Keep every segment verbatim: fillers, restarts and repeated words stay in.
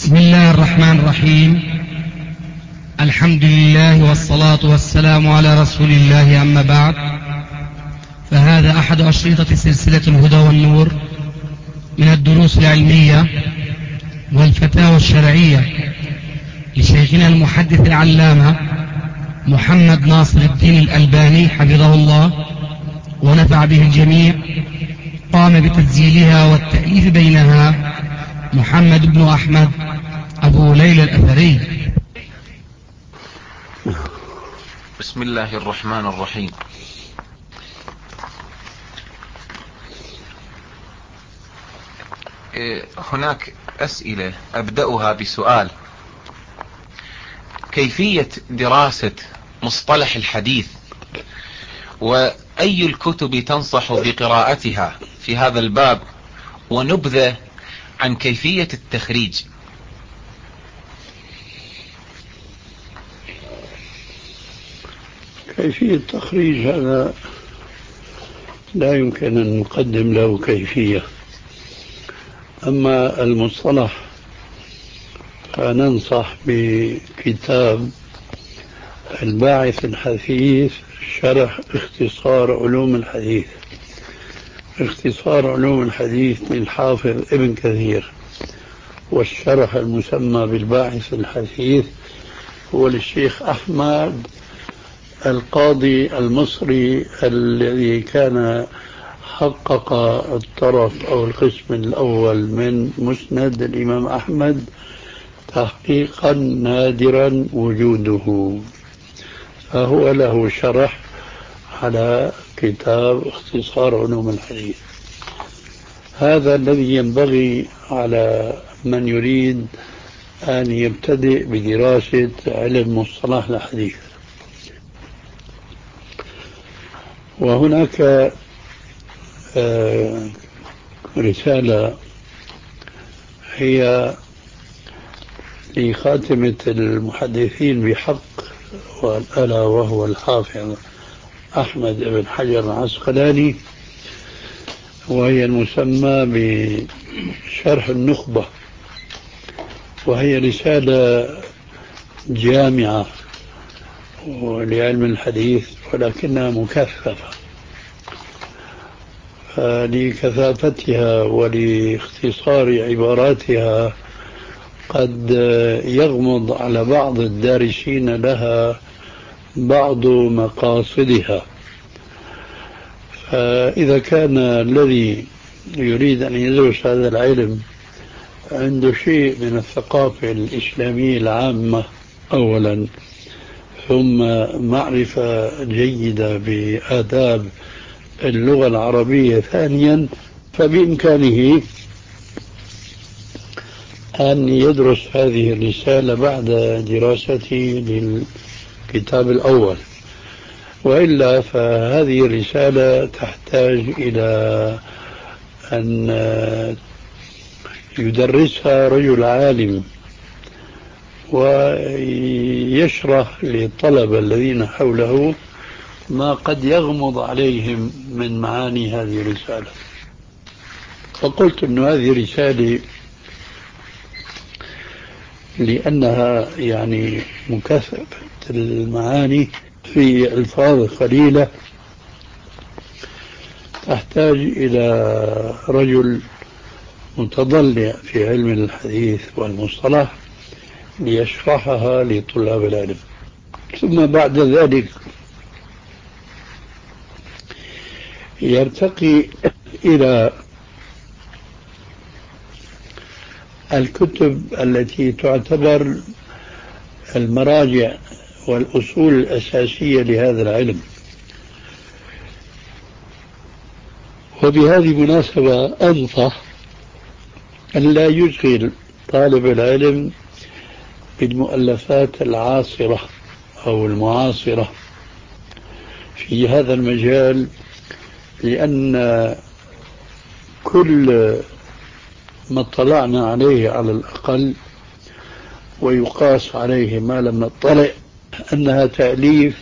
بسم الله الرحمن الرحيم. الحمد لله والصلاة والسلام على رسول الله، أما بعد، فهذا أحد أشرطة سلسلة الهدى والنور من الدروس العلمية والفتاوى الشرعية لشيخنا المحدث العلامة محمد ناصر الدين الألباني حفظه الله ونفع به الجميع. قام بتسجيلها والتأليف بينها محمد بن أحمد أبو ليلى الأثري. بسم الله الرحمن الرحيم. هناك أسئلة أبدأها بسؤال: كيفية دراسة مصطلح الحديث، وأي الكتب تنصح بقراءتها في هذا الباب، ونبذة عن كيفية التخريج؟ كيفية التخريج هذا لا يمكن أن نقدم له كيفية. أما المصطلح فننصح بكتاب الباعث الحثيث شرح اختصار علوم الحديث. اختصار علوم الحديث للحافظ ابن كثير، والشرح المسمى بالباعث الحثيث هو للشيخ أحمد القاضي المصري الذي كان حقق الطرف أو القسم الأول من مسند الإمام أحمد تحقيقا نادرا وجوده، فهو له شرح على كتاب اختصار علوم الحديث. هذا الذي ينبغي على من يريد أن يبتدئ بدراسة علم مصطلح الحديث. وهناك رسالة هي لخاتمة المحدثين بحق، ألا وهو الحافظ أحمد بن حجر العسقلاني، وهي المسمى بشرح النخبة، وهي رسالة جامعة لعلم الحديث ولكنها مكثفة. لكثافتها ولاختصار عباراتها قد يغمض على بعض الدارسين لها بعض مقاصدها، فإذا كان الذي يريد أن يدرس هذا العلم عنده شيء من الثقافة الإسلامية العامة أولا، ثم معرفة جيدة بآداب اللغة العربية ثانيا، فبإمكانه أن يدرس هذه الرسالة بعد دراسته للكتاب الأول. وإلا فهذه الرسالة تحتاج إلى أن يدرسها رجل عالم ويشرح للطلبة الذين حوله ما قد يغمض عليهم من معاني هذه الرسالة. فقلت أن هذه رسالة لأنها يعني مكثفة المعاني في ألفاظ قليلة تحتاج إلى رجل متضلع في علم الحديث والمصطلح ليشرحها لطلاب العلم. ثم بعد ذلك يرتقي إلى الكتب التي تعتبر المراجع والأصول الأساسية لهذا العلم. وبهذه المناسبة أنصح أن لا يشغل طالب العلم بالمؤلفات العاصرة أو المعاصرة في هذا المجال، لأن كل ما اطلعنا عليه على الأقل ويقاس عليه ما لم نطلع أنها تأليف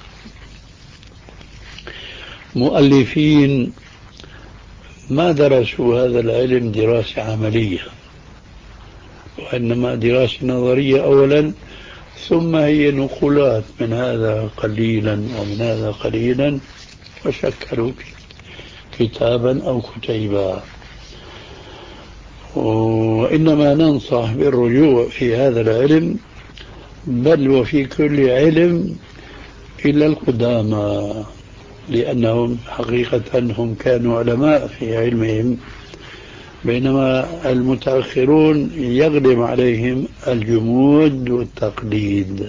مؤلفين ما درسوا هذا العلم دراسة عملية، وإنما دراسة نظرية أولا، ثم هي نقولات من هذا قليلا ومن هذا قليلا، وشكلوا كتابا أو كتيبا. وإنما ننصح بالرجوع في هذا العلم، بل وفي كل علم، إلا القدامى، لأنهم حقيقة هم كانوا علماء في علمهم، بينما المتأخرون يغلب عليهم الجمود والتقليد.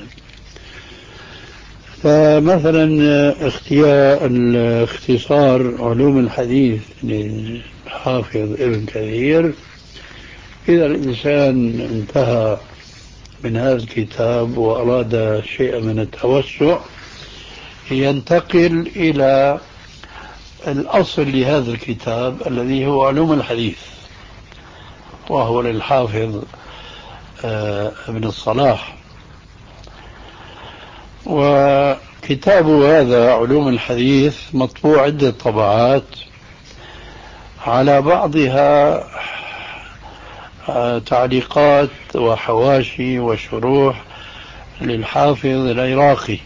فمثلا اختيار اختصار علوم الحديث للحافظ ابن كثير، إذا الإنسان انتهى من هذا الكتاب وأراد شيئا من التوسع، ينتقل إلى الأصل لهذا الكتاب الذي هو علوم الحديث، وهو للحافظ ابن الصلاح. وكتابه هذا علوم الحديث مطبوع عدة طبعات، على بعضها تعليقات وحواشي وشروح للحافظ العراقي،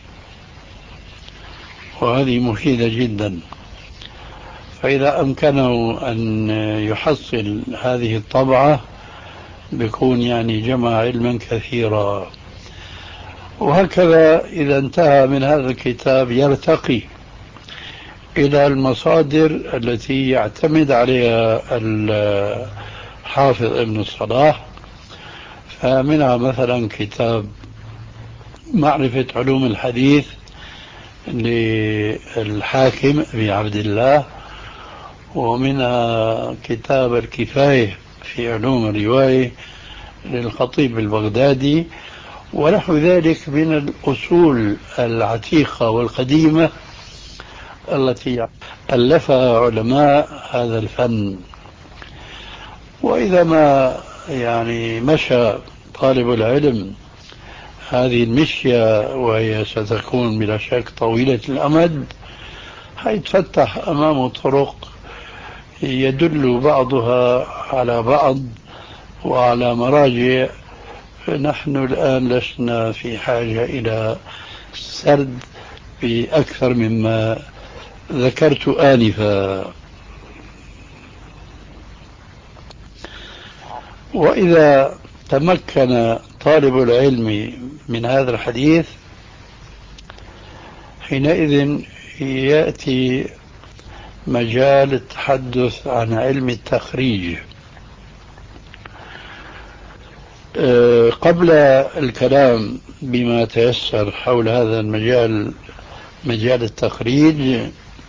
وهذه مفيدة جدا. فإذا أمكنه أن يحصل هذه الطبعة بيكون يعني جمع علما كثيرا. وهكذا إذا انتهى من هذا الكتاب يرتقي إلى المصادر التي يعتمد عليها الحافظ ابن الصلاح، فمنها مثلا كتاب معرفة علوم الحديث للحاكم أبي عبد الله، ومنها كتاب الكفاية في علوم الرواية للخطيب البغدادي، ونحو ذلك من الأصول العتيقة والقديمة التي ألفها علماء هذا الفن. وإذا ما يعني مشى طالب العلم هذه المشية، وهي ستكون بلا شك طويلة الأمد، حيتفتح أمامه طرق يدل بعضها على بعض وعلى مراجع. نحن الآن لسنا في حاجة إلى سرد بأكثر مما ذكرت آنفا. وإذا تمكن طالب العلم من هذا الحديث، حينئذ يأتي مجال التحدث عن علم التخريج. قبل الكلام بما تيسر حول هذا المجال، مجال التخريج،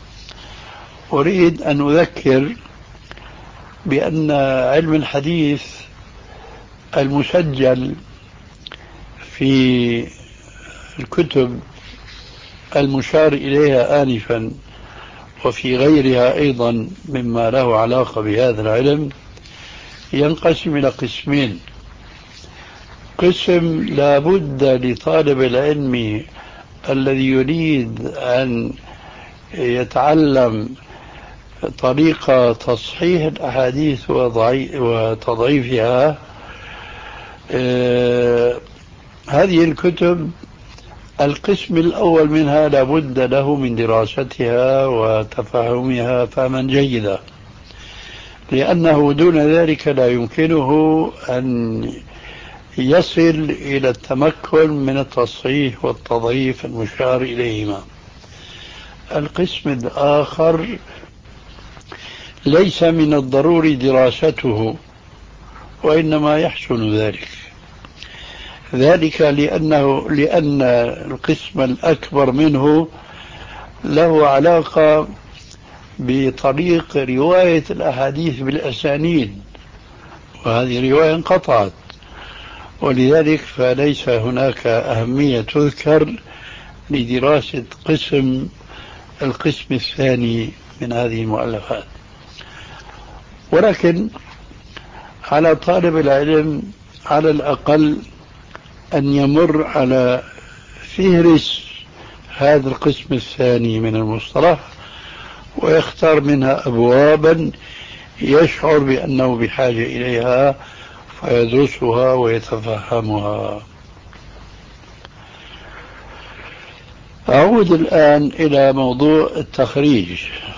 أريد أن أذكر بأن علم الحديث المسجل في الكتب المشار إليها آنفا وفي غيرها أيضا مما له علاقة بهذا العلم ينقسم إلى قسمين. قسم لا بد لطالب العلم الذي يريد أن يتعلم طريقة تصحيح الأحاديث وتضعيفها، آه هذه الكتب القسم الأول منها لا بد له من دراستها وتفهمها فهما جيدا، لأنه دون ذلك لا يمكنه أن يصل إلى التمكن من التصحيح والتضعيف المشار إليهما. القسم الآخر ليس من الضروري دراسته، وإنما يحسن ذلك ذلك لأنه لأن القسم الأكبر منه له علاقة بطريق رواية الأحاديث بالأسانيد، وهذه رواية انقطعت، ولذلك فليس هناك أهمية تذكر لدراسة قسم القسم الثاني من هذه المؤلفات. ولكن على طالب العلم على الأقل أن يمر على فهرس هذا القسم الثاني من المصطلح، ويختار منها أبوابا يشعر بأنه بحاجة إليها، فيدرسها ويتفهمها. أعود الآن إلى موضوع التخريج.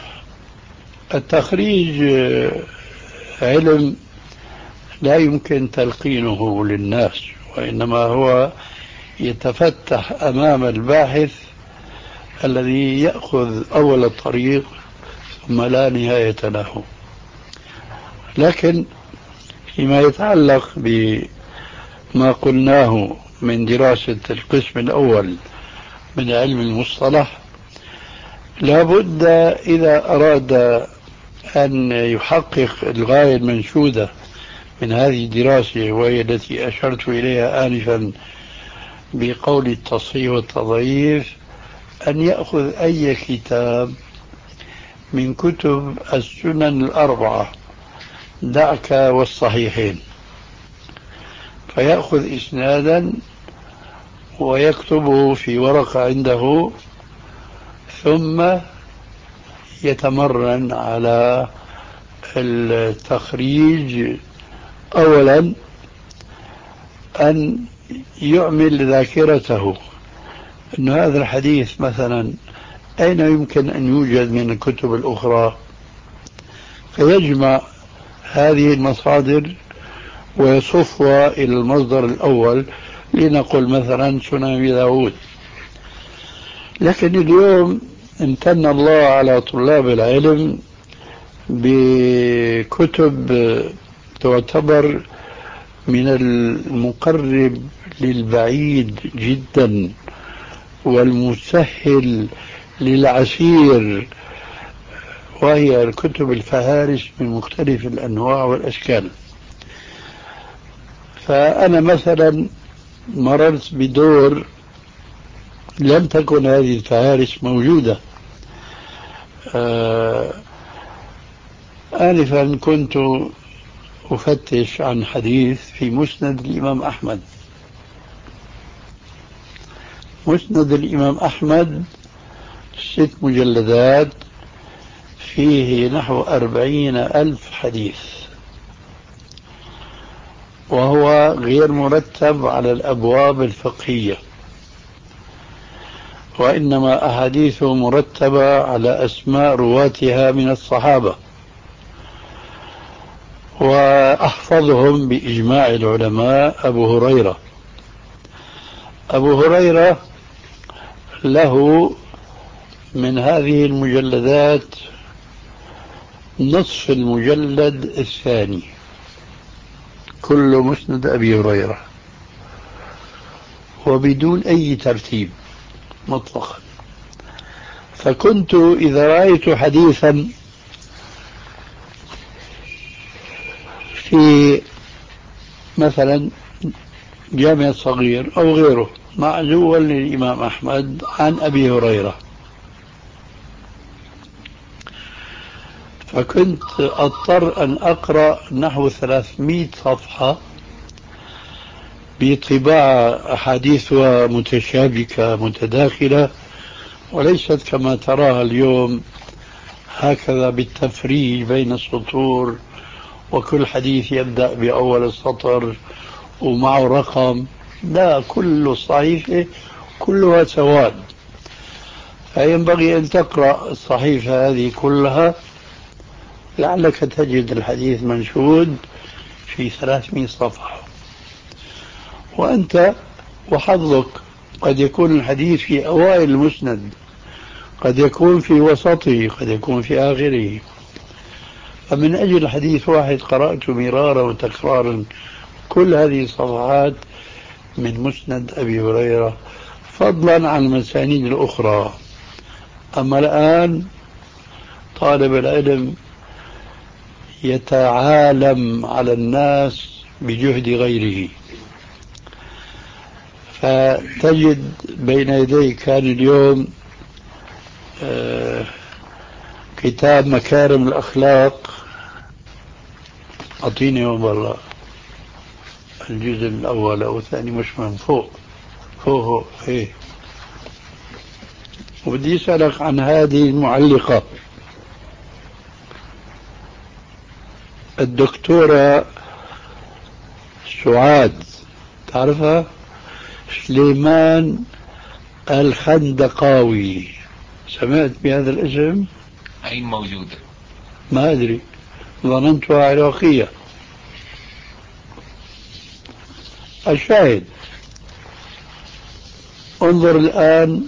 التخريج علم لا يمكن تلقينه للناس، وإنما هو يتفتح أمام الباحث الذي يأخذ أول الطريق ثم لا نهاية له. لكن فيما يتعلق بما قلناه من دراسة القسم الأول من علم المصطلح، لا بد إذا أراد أن يحقق الغاية المنشودة من هذه الدراسة، وهي التي أشرت إليها آنفا بقول التصحيح والتضعيف، أن يأخذ أي كتاب من كتب السنن الأربعة، دعك والصحيحين، فيأخذ إسنادا ويكتبه في ورقة عنده، ثم يتمرن على التخريج. أولا أن يعمل ذاكرته أن هذا الحديث مثلا أين يمكن أن يوجد من الكتب الأخرى، فيجمع هذه المصادر ويصفها إلى المصدر الأول، لنقل مثلا سنن أبي داود. لكن اليوم امتن الله على طلاب العلم بكتب تعتبر من المقرب للبعيد جدا والمسهل للعسير، وهي الكتب الفهارس من مختلف الأنواع والأشكال. فأنا مثلا مررت بدور لم تكن هذه الفهارس موجودة. آه آنفا كنت أفتش عن حديث في مسند الإمام أحمد. مسند الإمام أحمد ست مجلدات، فيه نحو أربعين ألف حديث، وهو غير مرتب على الأبواب الفقهية، وإنما أحاديثه مرتبة على أسماء رواتها من الصحابة، وأحفظهم بإجماع العلماء أبو هريرة. أبو هريرة له من هذه المجلدات نصف المجلد الثاني، كل مسند أبي هريرة، وبدون أي ترتيب مطلقا. فكنت إذا رأيت حديثا في مثلا جامع صغير أو غيره معزوا للإمام أحمد عن أبي هريرة، فكنت أضطر أن أقرأ نحو ثلاثمائة صفحة بطباعة أحاديثها متشابكة متداخلة، وليست كما تراها اليوم هكذا بالتفريج بين السطور، وكل حديث يبدأ بأول السطر ومعه رقم. لا، كل صحيفة كلها سواد، فينبغي أن تقرأ الصحيفة هذه كلها لعلك تجد الحديث منشود في ثلاثمائة صفحة، وأنت وحظك قد يكون الحديث في أوائل المسند، قد يكون في وسطه، قد يكون في آخره. فمن أجل حديث واحد قرأت مرارا وتكرارا كل هذه الصفحات من مسند أبي هريرة، فضلا عن المسانيد الأخرى. أما الآن طالب العلم يتعالم على الناس بجهد غيره، فتجد بين يديك كان اليوم آه كتاب مكارم الأخلاق، أعطيني والله الجزء الأول أو الثاني، مش من فوق فوق فوق. إيه، وبدي أسألك عن هذه المعلقة الدكتورة سعاد، تعرفها؟ سليمان الخندقاوي، سمعت بهذا الاسم؟ أين موجودة؟ ما أدري، ظننتها عراقية. الشاهد، انظر الآن،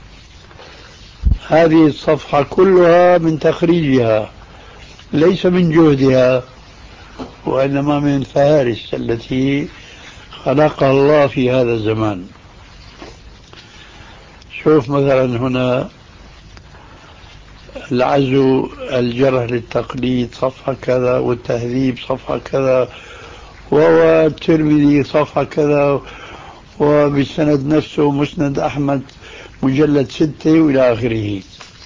هذه الصفحة كلها من تخريجها، ليس من جهدها، وإنما من الفهارس التي خلقها الله في هذا الزمان. شوف مثلا هنا العزو الجرح للتقليد صفحة كذا، والتهذيب صفحة كذا، والترمذي صفحة كذا، وبالسند نفسه مسند أحمد مجلد ستة وإلى آخره.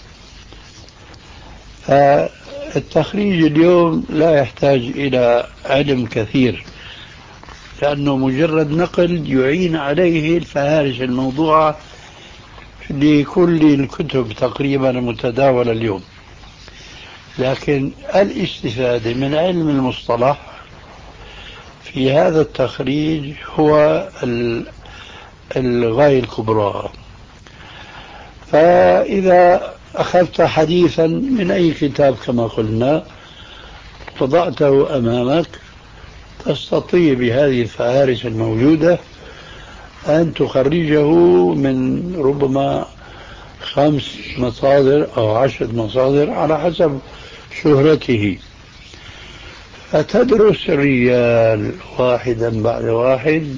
فالتخريج اليوم لا يحتاج إلى علم كثير، لأنه مجرد نقل يعين عليه الفهارس الموضوعة لكل الكتب تقريبا المتداولة اليوم. لكن الاستفادة من علم المصطلح في هذا التخريج هو الغاية الكبرى. فإذا أخذت حديثا من أي كتاب كما قلنا وضعته أمامك، تستطيع بهذه الفهارس الموجودة أن تخرجه من ربما خمس مصادر أو عشر مصادر على حسب شهرته، فتدرس الرجال واحدا بعد واحد.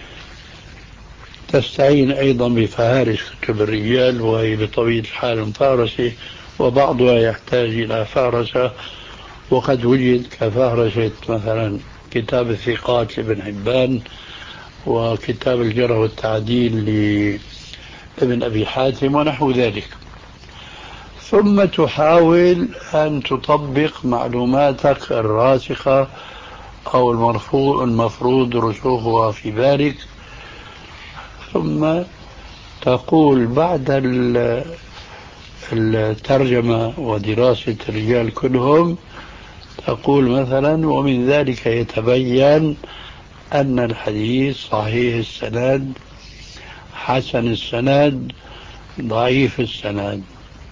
تستعين أيضا بفهارس كتب الرجال، وهي بطبيعة الحال مفارسة، وبعضها يحتاج إلى فهرسة، وقد وجد كفهرسة مثلا كتاب الثقات لابن حبان، وكتاب الجرح والتعديل لابن أبي حاتم ونحو ذلك. ثم تحاول أن تطبق معلوماتك الراسخة أو المفروض رسوخها في بالك، ثم تقول بعد الترجمة ودراسة الرجال كلهم، تقول مثلا: ومن ذلك يتبين أن الحديث صحيح السند، حسن السند، ضعيف السند.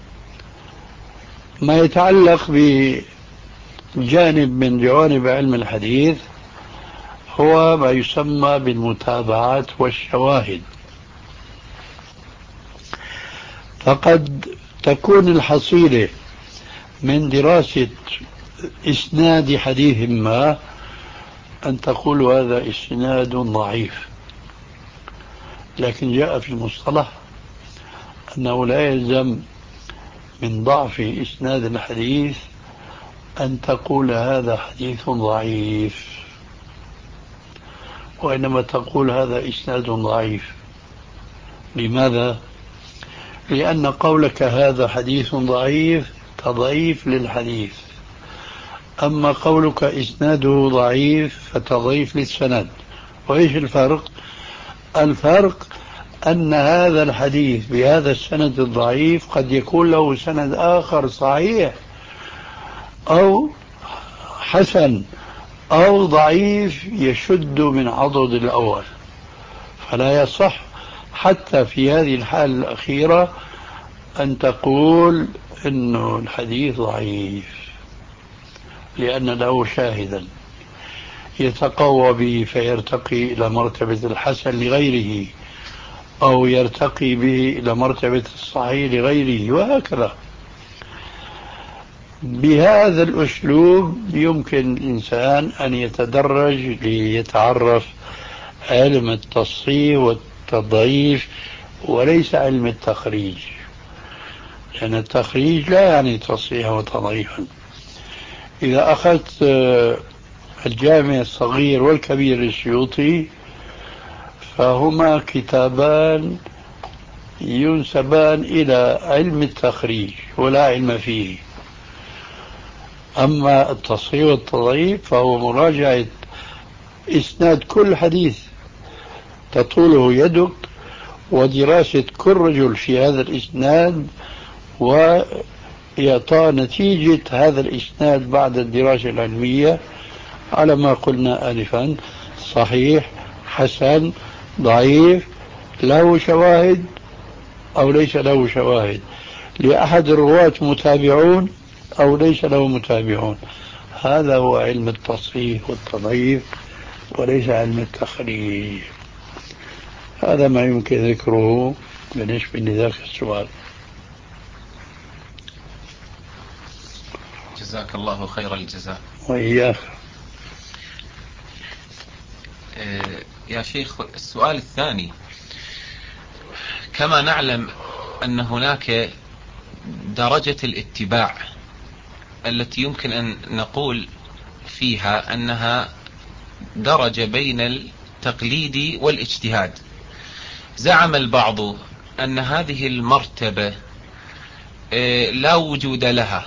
ما يتعلق بجانب من جوانب علم الحديث هو ما يسمى بالمتابعات والشواهد. فقد تكون الحصيلة من دراسة إسناد حديث ما أن تقول هذا إسناد ضعيف، لكن جاء في المصطلح أنه لا يلزم من ضعف إسناد الحديث أن تقول هذا حديث ضعيف، وإنما تقول هذا إسناد ضعيف. لماذا؟ لأن قولك هذا حديث ضعيف تضعيف للحديث، أما قولك إسناده ضعيف فتضعيف للسند. وإيش الفرق؟ الفرق أن هذا الحديث بهذا السند الضعيف قد يكون له سند آخر صحيح أو حسن أو ضعيف يشد من عضد الأول، فلا يصح حتى في هذه الحالة الأخيرة أن تقول إنه الحديث ضعيف، لأن له شاهدا يتقوى به فيرتقي إلى مرتبة الحسن لغيره، أو يرتقي به إلى مرتبة الصحيح لغيره، وهكذا. بهذا الأسلوب يمكن الإنسان أن يتدرج ليتعرف علم التصحيح والتضعيف، وليس علم التخريج، لأن التخريج لا يعني تصحيحا وتضعيفا. إذا أخذت الجامع الصغير والكبير للسيوطي فهما كتابان ينسبان إلى علم التخريج ولا علم فيه. أما التصحيح والتضعيف فهو مراجعة إسناد كل حديث تطوله يدك، ودراسة كل رجل في هذا الإسناد، وإعطاء نتيجة هذا الإسناد بعد الدراسة العلمية على ما قلنا آنفا، صحيح، حسن، ضعيف، له شواهد أو ليس له شواهد، لأحد الرواة متابعون أو ليس له متابعون. هذا هو علم التصحيح والتضعيف وليس علم التخريج. هذا ما يمكن ذكره بالنسبة لذاك السؤال. جزاك الله خير الجزاء. وإياك. يا شيخ، السؤال الثاني: كما نعلم أن هناك درجة الاتباع التي يمكن أن نقول فيها أنها درجة بين التقليد والاجتهاد. زعم البعض أن هذه المرتبة لا وجود لها،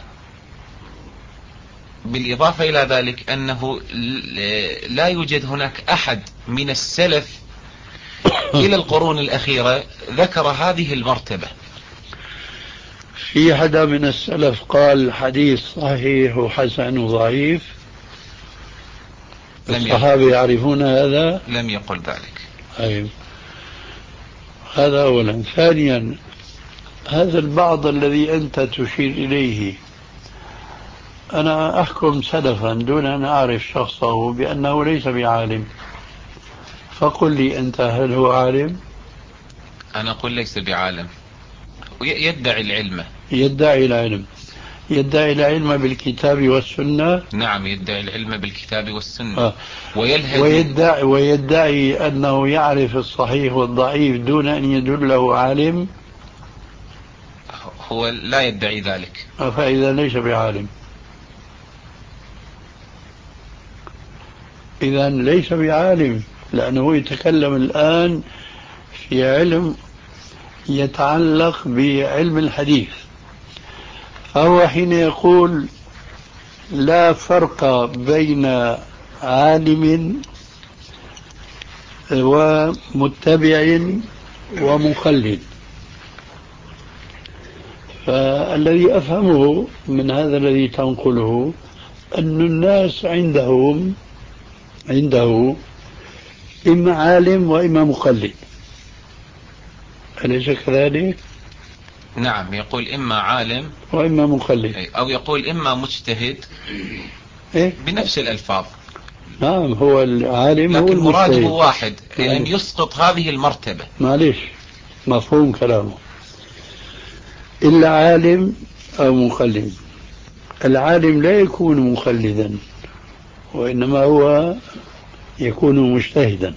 بالإضافة إلى ذلك أنه لا يوجد هناك أحد من السلف إلى القرون الأخيرة ذكر هذه المرتبة. في حدا من السلف قال حديث صحيح وحسن وضعيف؟ الصحابة يعرفون هذا؟ لم يقل ذلك. أيوة. هذا أولا. ثانيا، هذا البعض الذي أنت تشير إليه، أنا أحكم سلفا دون أن أعرف شخصه بأنه ليس بعالم، فقل لي أنت هل هو عالم؟ أنا أقول ليس بعالم، يدعي العلم. يدعي العلم. يدعي العلم بالكتاب والسنة. نعم، يدعي العلم بالكتاب والسنة. آه. ويلهج ويدعي, ويدعي أنه يعرف الصحيح والضعيف دون أن يدله عالم. هو لا يدعي ذلك. آه. فإذا ليس بعالم. إذا ليس بعالم، لأنه يتكلم الآن في علم يتعلق بعلم الحديث. فهو حين يقول لا فرق بين عالم ومتبع ومقلد، فالذي أفهمه من هذا الذي تنقله أن الناس عندهم عنده إما عالم وإما مقلد، أليس كذلك؟ نعم، يقول إما عالم وإما مقلد، أو يقول إما مجتهد. إيه؟ بنفس الألفاظ. نعم، هو العالم هو لكن المجتهد. مراده واحد، أن يسقط هذه المرتبة. معليش، مفهوم كلامه. إلا عالم أو مقلد. العالم لا يكون مقلدا، وإنما هو يكون مجتهدا.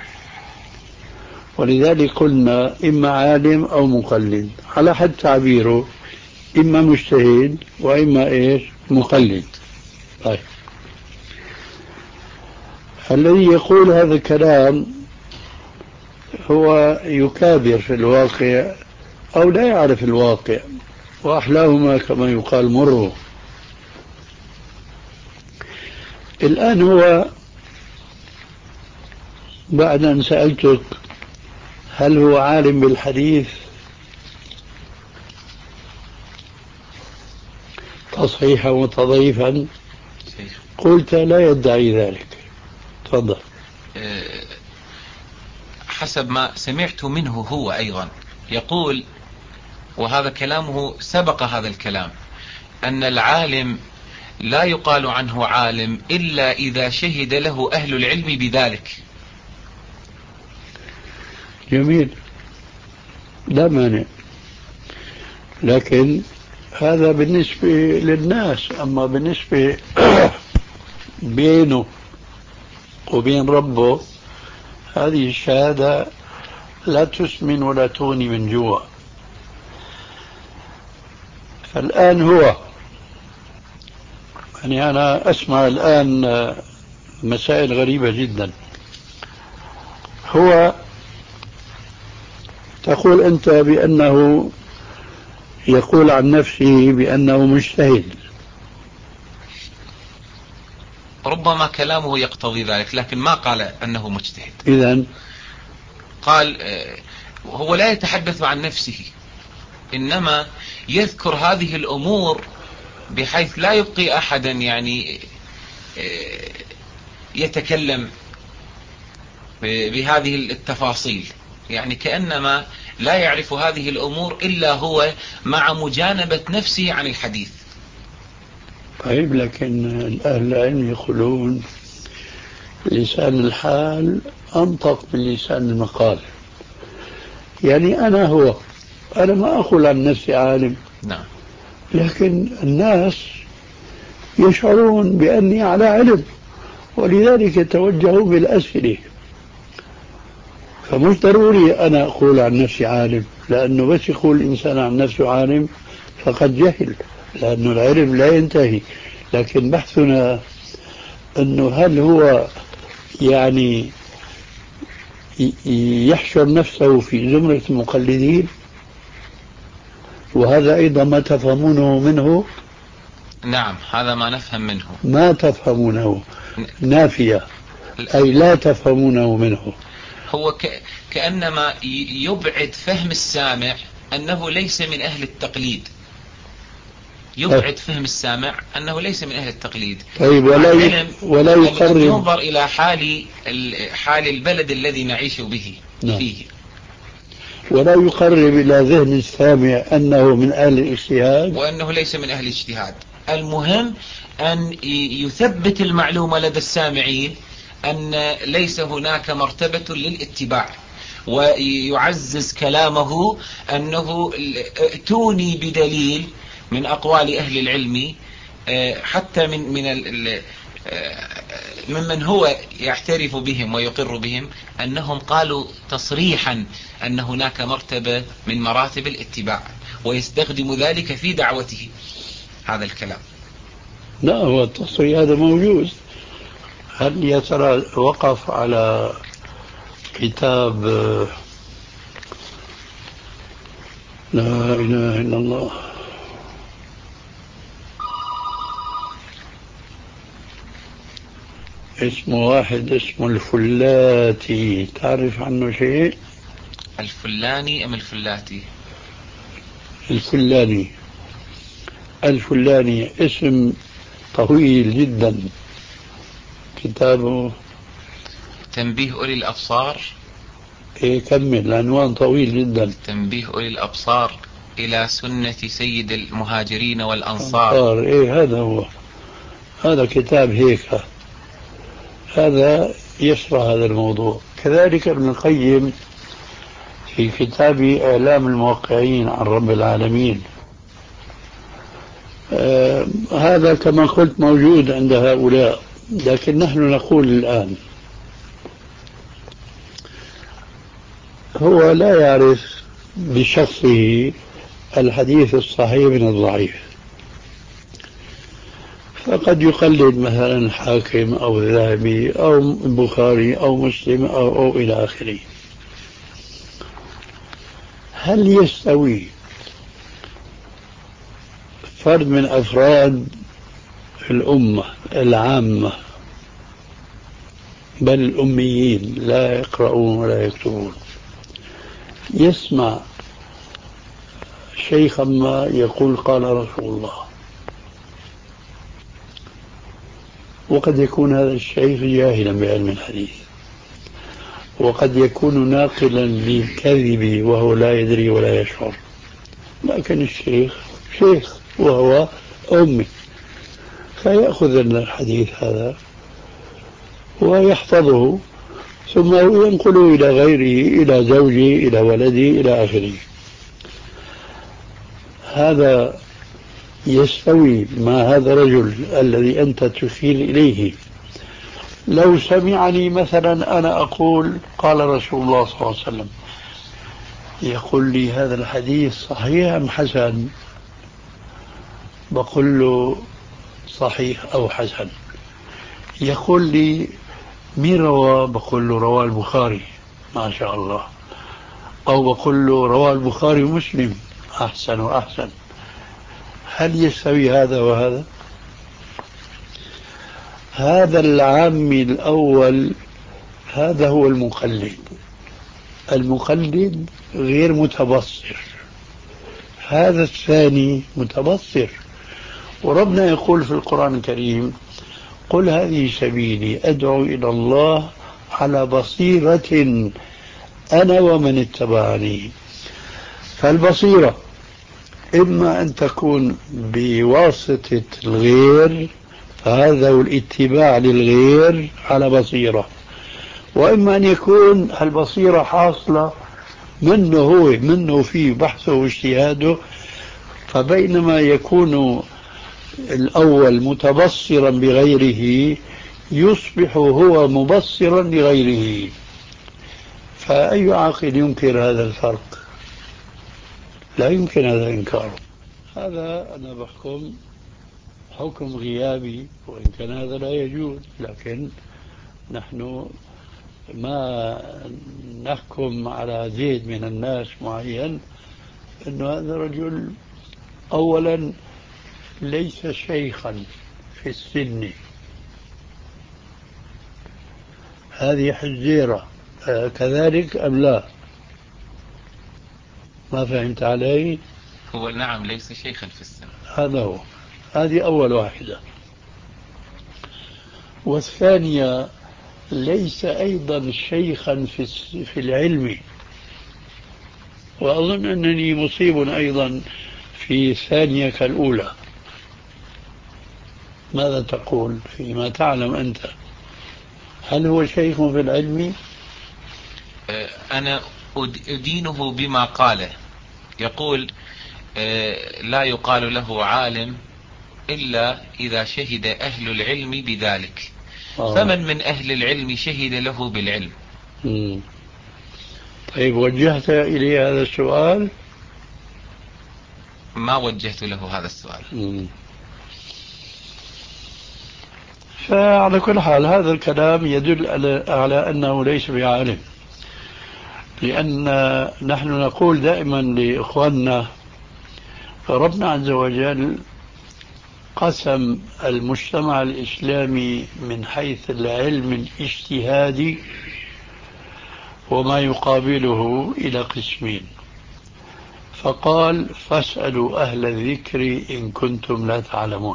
ولذلك قلنا إما عالم أو مقلد، على حد تعبيره إما مجتهد وإما إيش مقلد. طيب، الذي يقول هذا الكلام هو يكابر في الواقع أو لا يعرف الواقع، وأحلاهما كما يقال مره. الآن هو بعد أن سألتك هل هو عالم بالحديث تصحيحا وتضعيفا، قلت لا يدعي ذلك. تفضل. حسب ما سمعت منه هو أيضا يقول، وهذا كلامه سبق هذا الكلام، أن العالم لا يقال عنه عالم إلا إذا شهد له أهل العلم بذلك. جميل، لا مانع، لكن هذا بالنسبة للناس. أما بالنسبة بينه وبين ربه، هذه الشهادة لا تسمن ولا تغني من جوع. فالآن هو يعني أنا أسمع الآن مسائل غريبة جدا. هو تقول أنت بأنه يقول عن نفسه بأنه مجتهد. ربما كلامه يقتضي ذلك، لكن ما قال أنه مجتهد. إذن قال هو لا يتحدث عن نفسه، إنما يذكر هذه الأمور بحيث لا يبقي أحدا يعني يتكلم بهذه التفاصيل، يعني كأنما لا يعرف هذه الأمور إلا هو مع مجانبة نفسه عن الحديث. طيب، لكن أهل العلم يقولون لسان الحال أنطق من لسان المقال. يعني أنا هو أنا ما أقول عن نفسي عالم، نعم، لكن الناس يشعرون بأني على علم، ولذلك يتوجهوا بالأسئلة. فمش ضروري أنا أقول عن نفسي عالم، لأنه بس يقول الإنسان عن نفسه عالم فقد جهل، لأنه العلم لا ينتهي. لكن بحثنا أنه هل هو يعني يحشر نفسه في زمرة المقلدين، وهذا أيضا ما تفهمونه منه. نعم، هذا ما نفهم منه. ما تفهمونه نافية، أي لا تفهمونه منه. هو ك... كأنما يبعد فهم السامع أنه ليس من أهل التقليد، يبعد فهم السامع أنه ليس من أهل التقليد. طيب، ولا ي... ولا يقرب، ينظر إلى حال حال البلد الذي نعيش به. نعم. فيه، ولا يقرب إلى ذهن السامع أنه من أهل الاجتهاد وأنه ليس من أهل الاجتهاد. المهم أن يثبت المعلومة لدى السامعين أن ليس هناك مرتبة للاتباع، ويعزز كلامه أنه ائتوني بدليل من أقوال أهل العلم، حتى من من ممن هو يعترف بهم ويقر بهم أنهم قالوا تصريحا أن هناك مرتبة من مراتب الاتباع، ويستخدم ذلك في دعوته هذا الكلام. لا، هو التصريح هذا موجود. هل يا ترى وقف على كتاب لا إله إلا الله اسمه واحد اسمه الفلاتي، تعرف عنه شيء؟ الفلاني أم الفلاتي؟ الفلاني. الفلاني اسم طويل جدا. كتابه تنبيه أولي الأبصار. إيه، كمل، العنوان طويل جدا. تنبيه أولي الأبصار إلى سنة سيد المهاجرين والأنصار. أنصار. إيه، هذا هو، هذا كتاب هيك، هذا يشرح هذا الموضوع. كذلك ابن القيم في كتاب إعلام الموقعين عن رب العالمين، آه هذا كما قلت موجود عند هؤلاء. لكن نحن نقول الآن هو لا يعرف بشخصه الحديث الصحيح من الضعيف، فقد يقلد مثلا الحاكم أو الذهبي أو البخاري أو مسلم أو, أو إلى آخره. هل يستوي فرد من أفراد الأمة العامة، بل الأميين لا يقرؤون ولا يكتبون، يسمع شيخا ما يقول قال رسول الله، وقد يكون هذا الشيخ جاهلا بعلم الحديث، وقد يكون ناقلا للكذب وهو لا يدري ولا يشعر، لكن الشيخ شيخ وهو أمي، فيأخذ الحديث هذا ويحفظه ثم ينقله إلى غيره، إلى زوجه، إلى ولده، إلى آخره. هذا يستوي مع هذا الرجل الذي أنت تشير إليه لو سمعني مثلا أنا أقول قال رسول الله صلى الله عليه وسلم، يقول لي هذا الحديث صحيح أم حسن؟ بقول له صحيح أو حسن. يقول لي مين رواه؟ بقول له رواه البخاري، ما شاء الله. أو بقول له رواه البخاري ومسلم، أحسن وأحسن. هل يستوي هذا وهذا؟ هذا العامي الأول هذا هو المقلد. المقلد غير متبصر، هذا الثاني متبصر. وربنا يقول في القرآن الكريم قل هذه سبيلي أدعو إلى الله على بصيرة أنا ومن اتبعني. فالبصيرة إما أن تكون بواسطة الغير، فهذا الاتباع للغير على بصيرة، وإما أن يكون البصيرة حاصلة منه هو، منه فيه بحثه واجتهاده. فبينما يكون الأول متبصرا بغيره يصبح هو مبصرا لغيره. فأي عاقل ينكر هذا الفرق؟ لا يمكن هذا إنكاره. هذا أنا بحكم حكم غيابي، وإن كان هذا لا يجوز، لكن نحن ما نحكم على زيد من الناس معين أن هذا رجل أولا ليس شيخا في السن، هذه حجيرة آه كذلك أم لا؟ ما فهمت علي؟ هو نعم ليس شيخا في السن، هذا هو، هذه أول واحدة. والثانية ليس أيضا شيخا في في العلم، وأظن أنني مصيب أيضا في ثانية كالأولى. ماذا تقول فيما تعلم أنت؟ هل هو شيخ في العلم؟ أنا أدينه بما قاله، يقول لا يقال له عالم إلا إذا شهد أهل العلم بذلك. آه. فمن من أهل العلم شهد له بالعلم؟ مم. طيب وجهت إليه هذا السؤال؟ ما وجهت له هذا السؤال. مم. فعلى كل حال هذا الكلام يدل على أنه ليس بعالم، لأن نحن نقول دائما لإخواننا فربنا عز وجل قسم المجتمع الإسلامي من حيث العلم الاجتهادي وما يقابله إلى قسمين، فقال فاسألوا أهل الذكر إن كنتم لا تعلمون.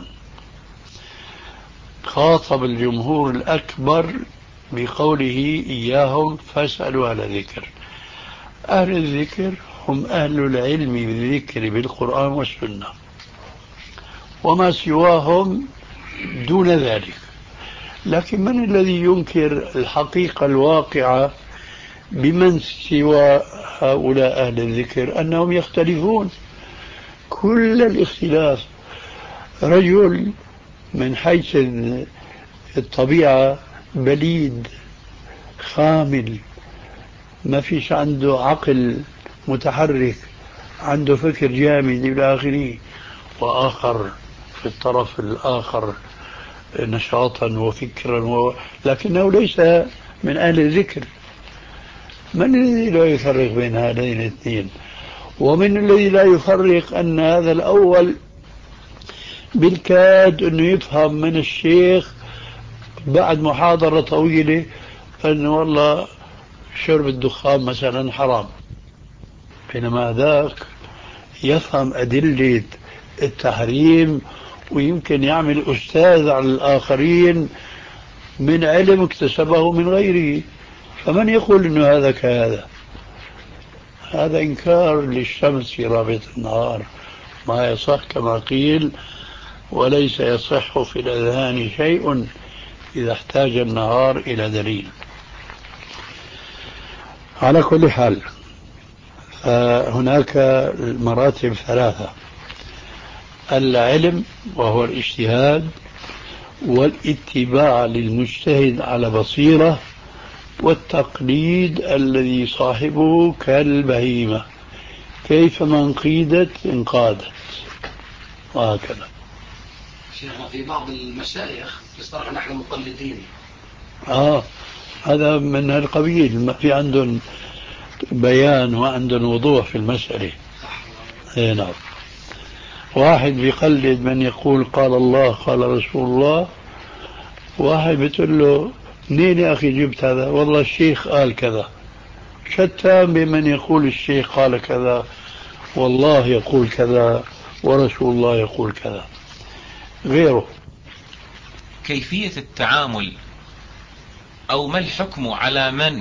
خاطب الجمهور الأكبر بقوله إياهم فاسألوا أهل الذكر. أهل الذكر هم أهل العلم بالذكر بالقرآن والسنة، وما سواهم دون ذلك. لكن من الذي ينكر الحقيقة الواقعة بمن سوى هؤلاء أهل الذكر؟ أنهم يختلفون كل الاختلاف. رجل من حيث الطبيعة بليد خامل، ما فيش عنده عقل متحرك، عنده فكر جامد إلى آخره، وآخر في الطرف الآخر نشاطا وفكرا و... لكنه ليس من أهل الذكر. من الذي لا يفرق بين هذين الاثنين؟ ومن الذي لا يفرق أن هذا الأول بالكاد أنه يفهم من الشيخ بعد محاضرة طويلة أنه والله شرب الدخان مثلا حرام، بينما ذاك يفهم أدلة التحريم ويمكن يعمل أستاذ على الآخرين من علم اكتسبه من غيره. فمن يقول أنه هذا كهذا؟ هذا إنكار للشمس في رابعة النهار، ما يصح كما قيل وليس يصح في الأذهان شيء إذا احتاج النهار إلى دليل. على كل حال هناك مراتب ثلاثة: العلم وهو الاجتهاد، والاتباع للمجتهد على بصيرة، والتقليد الذي صاحبه كالبهيمة كيفما انقيدت انقادت، وهكذا. شيخنا في بعض المشايخ يصطلح نحن مقلدين. آه هذا من القبيل، ما في عندهم بيان وعندهم وضوح في المسألة. اي نعم. واحد بيقلد من يقول قال الله قال رسول الله، واحد بتقول له منين يا أخي جبت هذا؟ والله الشيخ قال كذا. شتان بمن يقول الشيخ قال كذا والله يقول كذا ورسول الله يقول كذا غيره. كيفية التعامل أو ما الحكم على من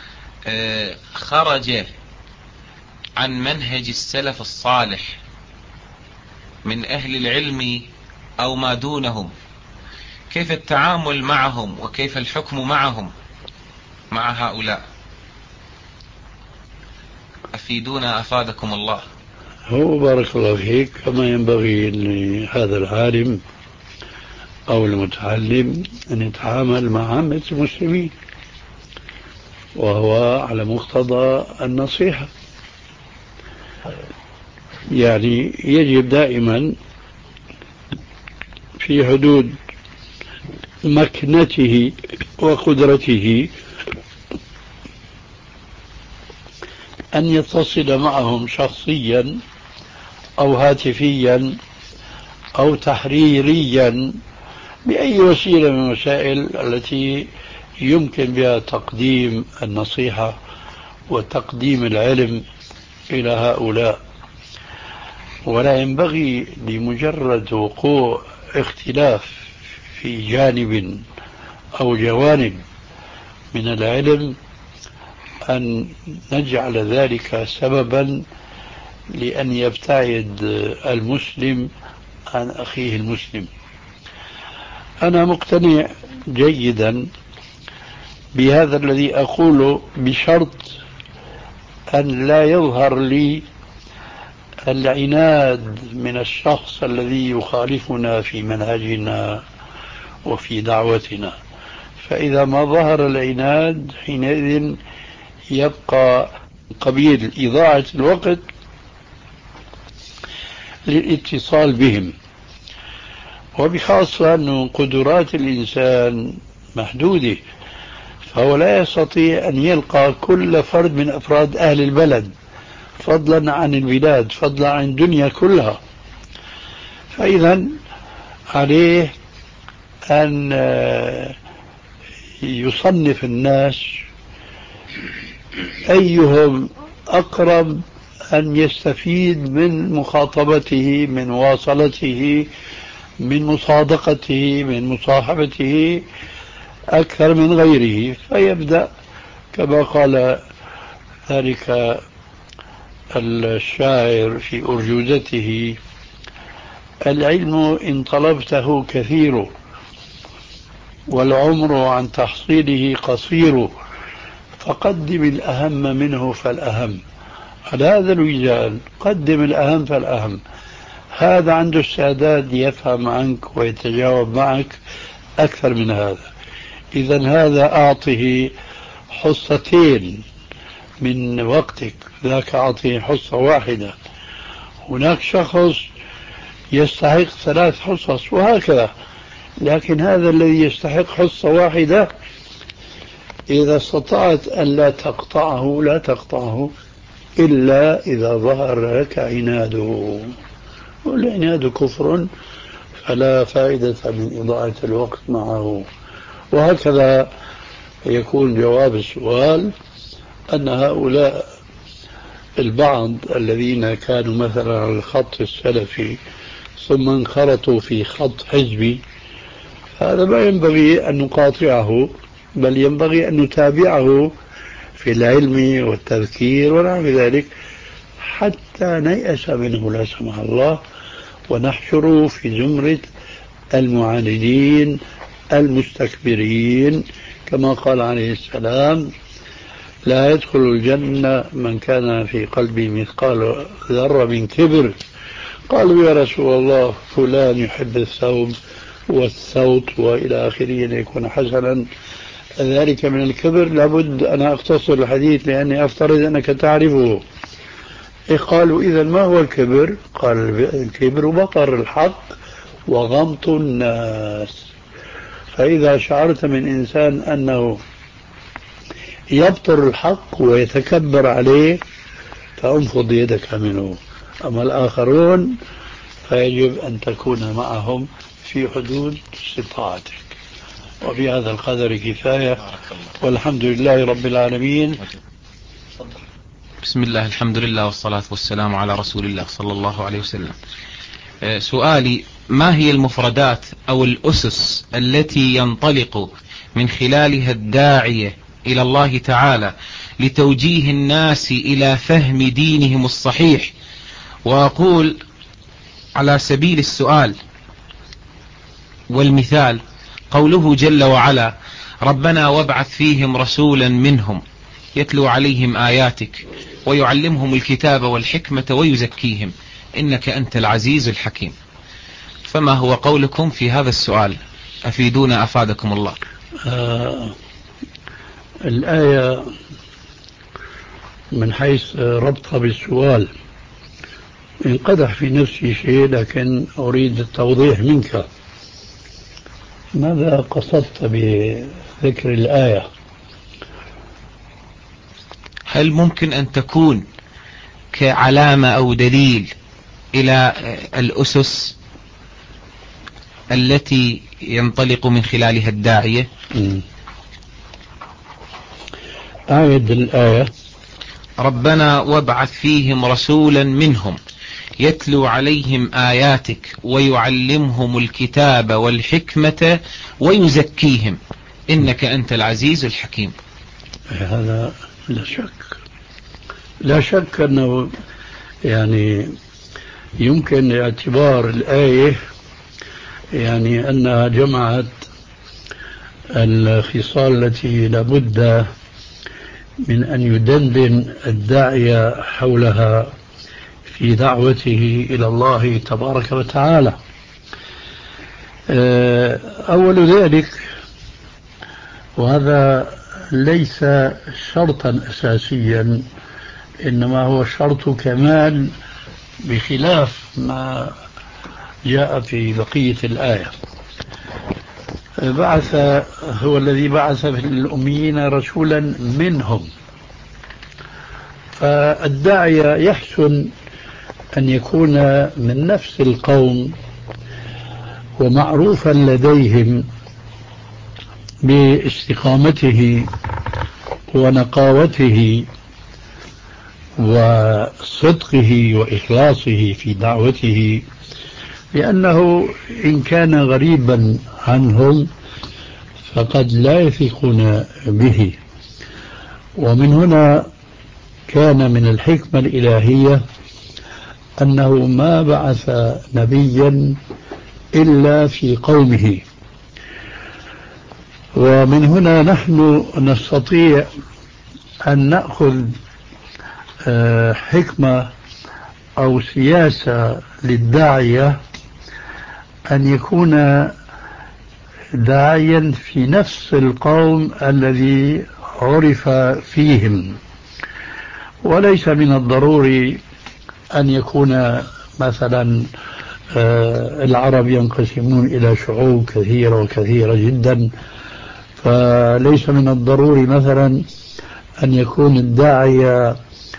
خرج عن منهج السلف الصالح من أهل العلم أو ما دونهم؟ كيف التعامل معهم وكيف الحكم معهم مع هؤلاء؟ أفيدونا أفادكم الله. هو بارك الله فيك، كما ينبغي لهذا العالم أو المتعلم أن يتعامل مع عامة المسلمين، وهو على مقتضى النصيحة. يعني يجب دائما في حدود مكنته وقدرته أن يتصل معهم شخصيا أو هاتفيا أو تحريريا بأي وسيلة من الوسائل التي يمكن بها تقديم النصيحة وتقديم العلم إلى هؤلاء. ولا ينبغي لمجرد وقوع اختلاف في جانب أو جوانب من العلم أن نجعل ذلك سببا لأن يبتعد المسلم عن أخيه المسلم. أنا مقتنع جيدا بهذا الذي أقوله، بشرط أن لا يظهر لي العناد من الشخص الذي يخالفنا في منهجنا وفي دعوتنا. فإذا ما ظهر العناد حينئذ يبقى قبيل إضاعة الوقت للاتصال بهم، وبخاصة أن قدرات الإنسان محدودة، فهو لا يستطيع أن يلقى كل فرد من أفراد أهل البلد، فضلا عن البلاد، فضلا عن الدنيا كلها. فإذا عليه أن يصنف الناس أيهم أقرب أن يستفيد من مخاطبته، من مواصلته، من مصادقته، من مصاحبته أكثر من غيره، فيبدأ كما قال ذلك الشاعر في أرجوزته: العلم إن طلبته كثير والعمر عن تحصيله قصير، فقدم الأهم منه فالأهم. على هذا الوجال قدم الأهم فالأهم. هذا عنده استعداد يفهم عنك ويتجاوب معك أكثر من هذا. إذن هذا أعطه حصتين من وقتك، ذاك أعطيه حصة واحدة. هناك شخص يستحق ثلاث حصص وهكذا، لكن هذا الذي يستحق حصة واحدة إذا استطعت أن لا تقطعه لا تقطعه إلا إذا ظهر لك عناده، والعناد كفر فلا فائدة من إضاعة الوقت معه. وهكذا يكون جواب السؤال أن هؤلاء البعض الذين كانوا مثلا على الخط السلفي ثم انخرطوا في خط حزبي، هذا ما ينبغي أن نقاطعه، بل ينبغي أن نتابعه في العلم والتذكير ونحو ذلك حتى نيأس منه لا سمح الله، ونحشره في زمرة المعاندين المستكبرين، كما قال عليه السلام: لا يدخل الجنة من كان في قلبه مثقال ذرة من كبر. قالوا: يا رسول الله فلان يحب الثوب والصوت وإلى آخره أن يكون حسنا، ذلك من الكبر؟ لابد أن أختصر الحديث لأني أفترض أنك تعرفه. قالوا: إذا ما هو الكبر؟ قال: الكبر بطر الحق وغمط الناس. فإذا شعرت من إنسان أنه يبطر الحق ويتكبر عليه فانفض يدك منه. أما الآخرون فيجب أن تكون معهم في حدود استطاعتك. وبهذا القدر كفاية، والحمد لله رب العالمين. بسم الله، الحمد لله والصلاة والسلام على رسول الله صلى الله عليه وسلم. سؤالي: ما هي المفردات أو الأسس التي ينطلق من خلالها الداعية إلى الله تعالى لتوجيه الناس إلى فهم دينهم الصحيح. وأقول على سبيل السؤال والمثال قوله جل وعلا: ربنا وابعث فيهم رسولا منهم يتلو عليهم آياتك ويعلمهم الكتاب والحكمة ويزكيهم إنك أنت العزيز الحكيم. فما هو قولكم في هذا السؤال؟ أفيدونا أفادكم الله. آه الآية من حيث ربطها بالسؤال انقدح في نفسي شيء، لكن أريد التوضيح منك. ماذا قصدت بذكر الآية؟ هل ممكن أن تكون كعلامة أو دليل إلى الأسس التي ينطلق من خلالها الداعية؟ أعد الآية. ربنا وابعث فيهم رسولا منهم يتلو عليهم آياتك ويعلمهم الكتاب والحكمة ويزكيهم إنك أنت العزيز الحكيم. هذا لا شك لا شك أنه يعني يمكن اعتبار الآية يعني أنها جمعت الخصال التي لابد من أن يدندن الداعية حولها في دعوته إلى الله تبارك وتعالى. أول ذلك، وهذا ليس شرطا أساسيا إنما هو شرط كمال بخلاف ما جاء في بقية الآية. بعث هو الذي بعث في الأميين رسولا منهم، فالداعية يحسن أن يكون من نفس القوم ومعروفا لديهم باستقامته ونقاوته وصدقه وإخلاصه في دعوته، لأنه إن كان غريبا عنهم فقد لا يثقون به. ومن هنا كان من الحكمة الإلهية أنه ما بعث نبيا إلا في قومه. ومن هنا نحن نستطيع أن نأخذ حكمة أو سياسة للداعية أن يكون داعيا في نفس القوم الذي عرف فيهم، وليس من الضروري أن يكون مثلا العرب ينقسمون إلى شعوب كثيرة وكثيرة جدا، فليس من الضروري مثلا أن يكون الداعية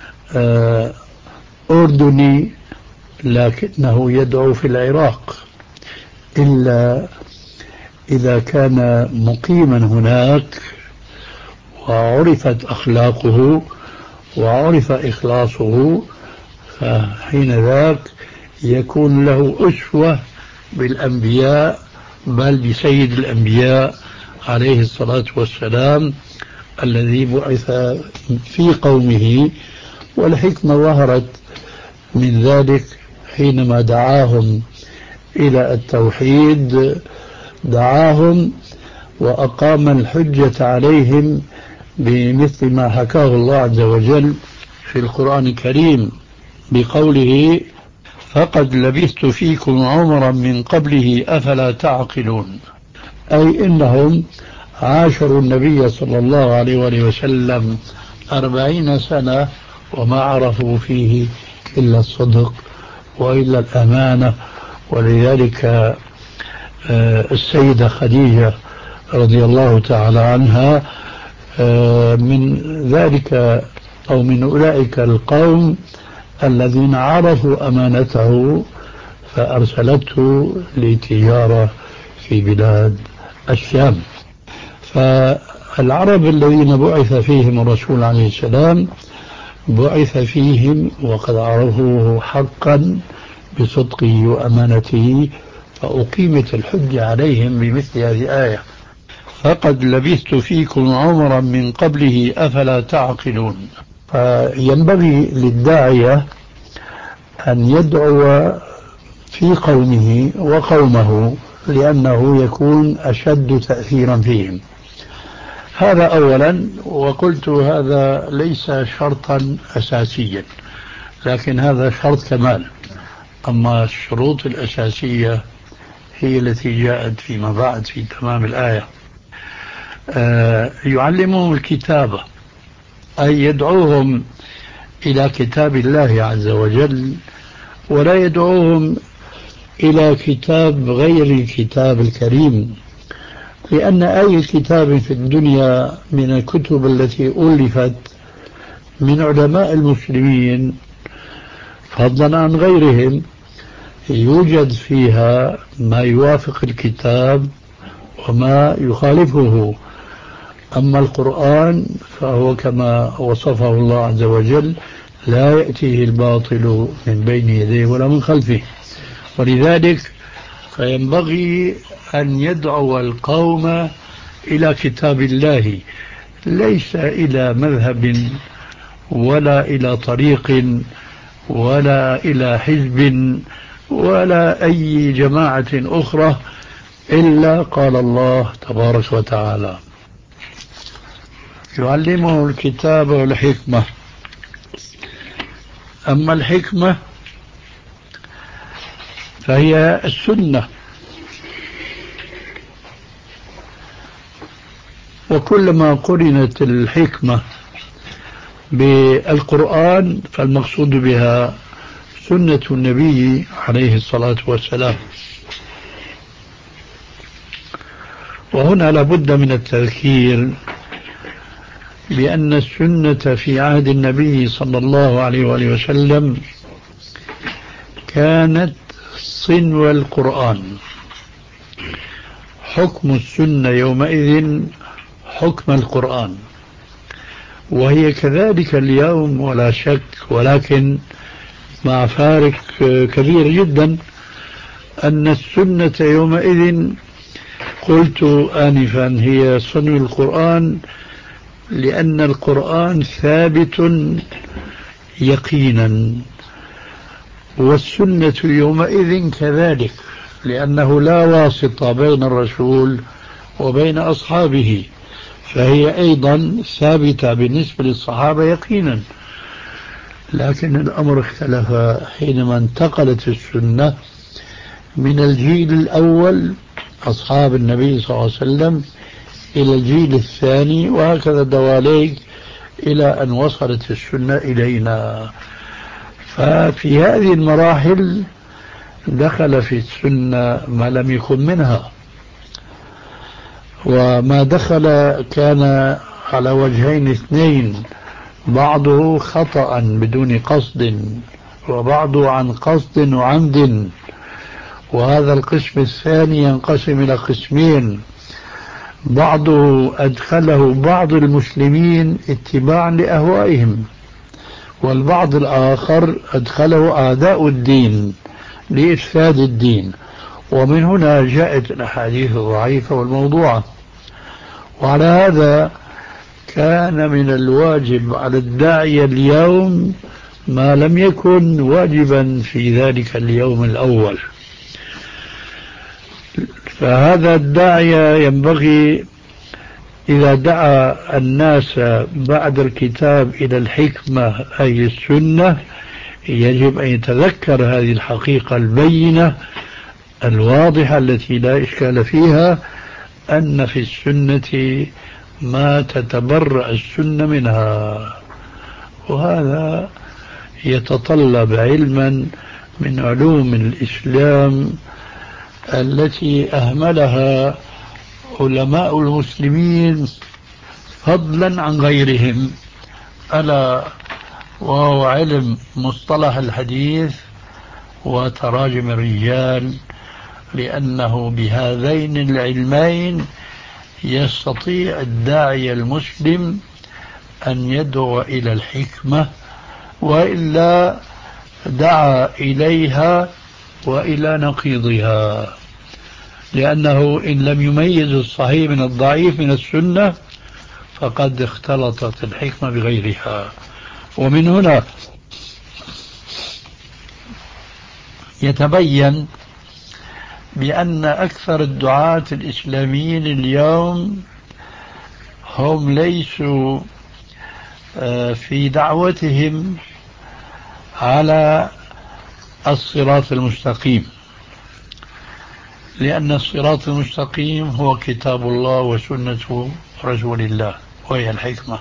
أردني لكنه يدعو في العراق، إلا إذا كان مقيما هناك وعرفت أخلاقه وعرف إخلاصه، فحين ذاك يكون له أسوة بالأنبياء، بل بسيد الأنبياء عليه الصلاة والسلام الذي بعث في قومه. والحكمة ظهرت من ذلك حينما دعاهم إلى التوحيد، دعاهم وأقام الحجة عليهم بمثل ما حكاه الله عز وجل في القرآن الكريم بقوله: فقد لبثت فيكم عمرا من قبله أفلا تعقلون. أي إنهم عاشروا النبي صلى الله عليه وآله وسلم أربعين سنة وما عرفوا فيه إلا الصدق وإلا الأمانة. ولذلك السيدة خديجة رضي الله تعالى عنها من ذلك أو من أولئك القوم الذين عرفوا أمانته فأرسلته لتجارة في بلاد الشام. فالعرب الذين بعث فيهم الرسول عليه السلام بعث فيهم وقد عرفوه حقا بصدقه وأمانته، فأقيمت الحجة عليهم بمثل هذه الآية. فقد لبثت فيكم عمرا من قبله أفلا تعقلون. فينبغي للداعية أن يدعو في قومه وقومه لأنه يكون أشد تأثيرا فيهم. هذا أولا، وقلت هذا ليس شرطا أساسيا لكن هذا شرط كمال. أما الشروط الأساسية هي التي جاءت فيما بعد في تمام الآية. آه يعلمهم الكتابة أي يدعوهم إلى كتاب الله عز وجل، ولا يدعوهم إلى كتاب غير الكتاب الكريم، لأن أي كتاب في الدنيا من الكتب التي ألفت من علماء المسلمين فضلا عن غيرهم يوجد فيها ما يوافق الكتاب وما يخالفه. أما القرآن فهو كما وصفه الله عز وجل لا يأتيه الباطل من بين يديه ولا من خلفه. ولذلك فينبغي أن يدعو القوم إلى كتاب الله، ليس إلى مذهب ولا إلى طريق ولا إلى حزب ولا أي جماعة أخرى إلا قال الله تبارك وتعالى يعلمه الكتاب والحكمة. أما الحكمة فهي السنة، وكلما قرنت الحكمة بالقرآن فالمقصود بها سنة النبي عليه الصلاة والسلام. وهنا لابد من التذكير بأن السنة في عهد النبي صلى الله عليه وآله وسلم كانت صنو القرآن. حكم السنة يومئذ حكم القرآن، وهي كذلك اليوم ولا شك، ولكن مع فارق كبير جدا أن السنة يومئذ قلت آنفا هي صنو القرآن، لأن القرآن ثابت يقينا، والسنة يومئذ كذلك لأنه لا واسطة بين الرسول وبين أصحابه، فهي أيضا ثابتة بالنسبة للصحابة يقينا. لكن الأمر اختلف حينما انتقلت السنة من الجيل الأول أصحاب النبي صلى الله عليه وسلم إلى الجيل الثاني، وهكذا دواليك إلى أن وصلت السنة إلينا. ففي هذه المراحل دخل في السنة ما لم يكن منها، وما دخل كان على وجهين اثنين، بعضه خطأ بدون قصد وبعضه عن قصد وعمد، وهذا القسم الثاني ينقسم إلى قسمين، بعضه أدخله بعض المسلمين اتباعا لأهوائهم، والبعض الآخر أدخله أعداء الدين لإفساد الدين. ومن هنا جاءت الأحاديث الضعيفة والموضوعة. وعلى هذا كان من الواجب على الداعية اليوم ما لم يكن واجبا في ذلك اليوم الأول. فهذا الداعية ينبغي إذا دعا الناس بعد الكتاب إلى الحكمة أي السنة يجب أن يتذكر هذه الحقيقة البينة الواضحة التي لا إشكال فيها، أن في السنة ما تتبرأ السنة منها، وهذا يتطلب علما من علوم الإسلام التي أهملها علماء المسلمين فضلا عن غيرهم، ألا وهو علم مصطلح الحديث وتراجم الرجال، لأنه بهذين العلمين يستطيع الداعية المسلم أن يدعو إلى الحكمة، وإلا دعا إليها وإلى نقيضها. لأنه إن لم يميز الصحيح من الضعيف من السنة فقد اختلطت الحكمة بغيرها. ومن هنا يتبين بأن أكثر الدعاة الإسلاميين اليوم هم ليسوا في دعوتهم على الصراط المستقيم، لأن الصراط المستقيم هو كتاب الله وسنة رسول الله وهي الحكمة.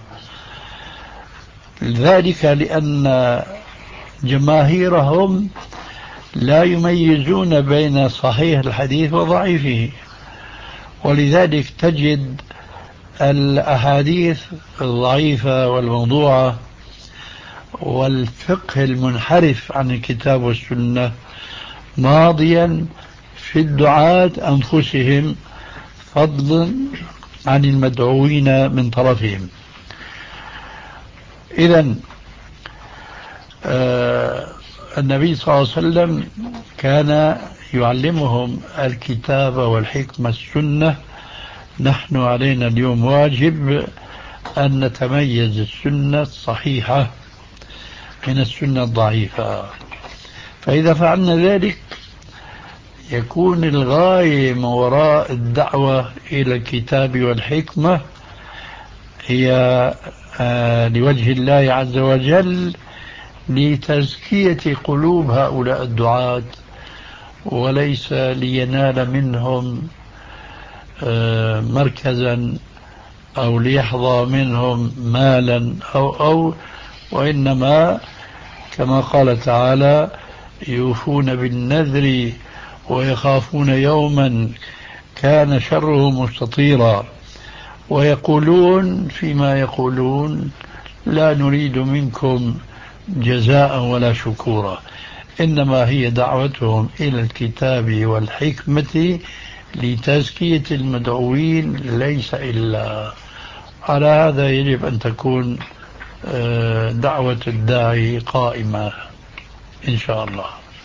ذلك لأن جماهيرهم لا يميزون بين صحيح الحديث وضعيفه، ولذلك تجد الأحاديث الضعيفة والموضوعة والفقه المنحرف عن الكتاب والسنة ماضيا في الدعاة أنفسهم، فضلا عن المدعوين من طرفهم. إذن آه النبي صلى الله عليه وسلم كان يعلمهم الكتاب والحكمة السنة. نحن علينا اليوم واجب أن نتميز السنة الصحيحة من السنة الضعيفة، فإذا فعلنا ذلك يكون الغاية من وراء الدعوة إلى الكتاب والحكمة هي آه لوجه الله عز وجل، لتزكية قلوب هؤلاء الدعاة، وليس لينال منهم آه مركزا أو ليحظى منهم مالا أو أو وإنما كما قال تعالى: يوفون بالنذر ويخافون يوما كان شره مستطيرا، ويقولون فيما يقولون: لا نريد منكم جزاء ولا شكورا. إنما هي دعوتهم إلى الكتاب والحكمة لتزكية المدعوين، ليس إلا. على هذا يجب أن تكون دعوة الداعي قائمة إن شاء الله.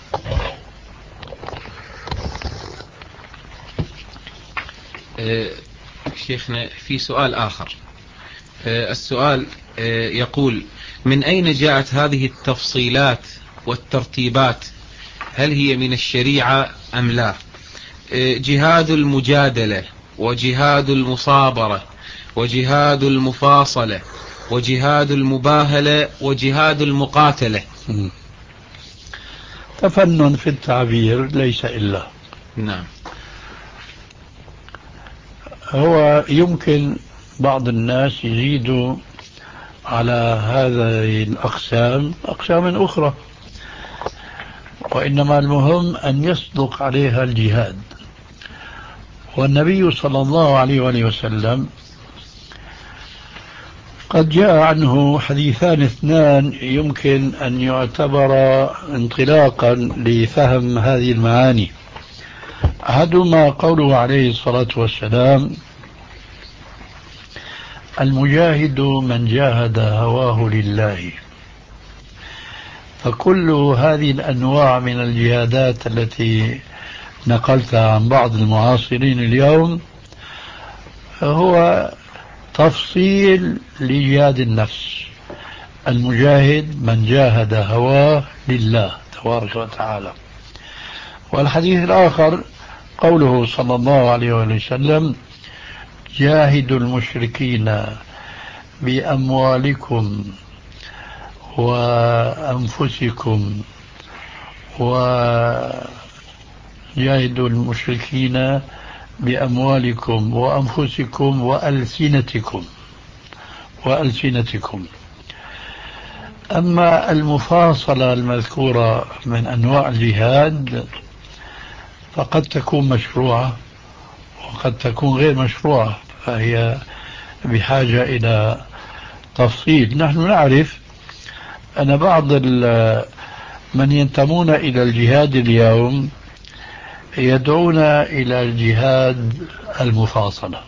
شيخنا في سؤال آخر. السؤال يقول: من أين جاءت هذه التفصيلات والترتيبات؟ هل هي من الشريعة أم لا؟ جهاد المجادلة وجهاد المصابرة وجهاد المفاصلة وجهاد المباهلة وجهاد المقاتلة. تفنن في التعبير ليس إلا. نعم. هو يمكن بعض الناس يزيدوا على هذه الأقسام أقسام أخرى، وإنما المهم أن يصدق عليها الجهاد. والنبي صلى الله عليه وآله وسلم قد جاء عنه حديثان اثنان يمكن أن يعتبر انطلاقا لفهم هذه المعاني. أحدهما قوله عليه الصلاة والسلام: المجاهد من جاهد هواه لله. فكل هذه الأنواع من الجهادات التي نقلتها عن بعض المعاصرين اليوم هو تفصيل لجهاد النفس. المجاهد من جاهد هواه لله تبارك وتعالى. والحديث الآخر قوله صلى الله عليه وسلم: جاهدوا المشركين بأموالكم وأنفسكم وجاهدوا المشركين بأموالكم وأنفسكم وألسنتكم وألسنتكم. أما المفاصلة المذكورة من أنواع الجهاد فقد تكون مشروعة وقد تكون غير مشروعة، فهي بحاجة إلى تفصيل. نحن نعرف أن بعض من ينتمون إلى الجهاد اليوم يدعون إلى الجهاد المفاصلة،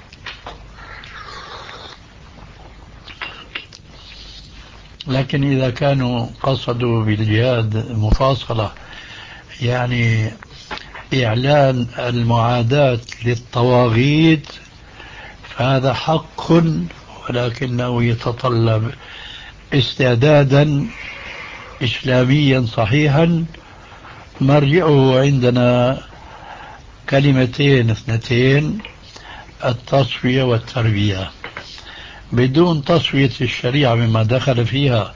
لكن إذا كانوا قصدوا بالجهاد المفاصلة يعني إعلان المعاداة للطواغيت فهذا حق، ولكنه يتطلب استعدادا إسلاميا صحيحا مرجعه عندنا كلمتين اثنتين: التصفية والتربية. بدون تصفية الشريعة مما دخل فيها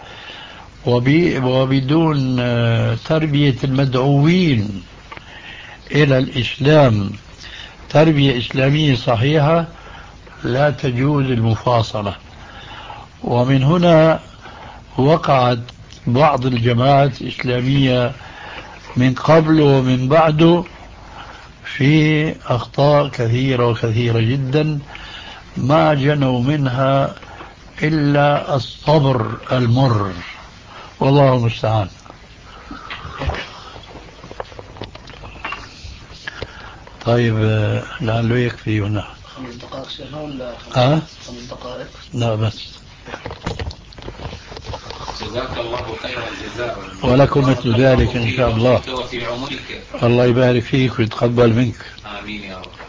وبدون تربية المدعوين إلى الإسلام تربية إسلامية صحيحة لا تجوز المفاصلة. ومن هنا وقعت بعض الجماعات الإسلامية من قبل ومن بعده في أخطاء كثيرة وكثيرة جدا ما جنوا منها إلا الصبر المر، والله المستعان. طيب لعله يكفي هنا خمس دقائق شيخنا ولا أه؟ خمس دقائق؟ لا بس. جزاك الله خير الجزاء ولكم مثل ذلك إن شاء الله. وفي عمرك الله يبارك فيك ويتقبل منك. آمين يا رب.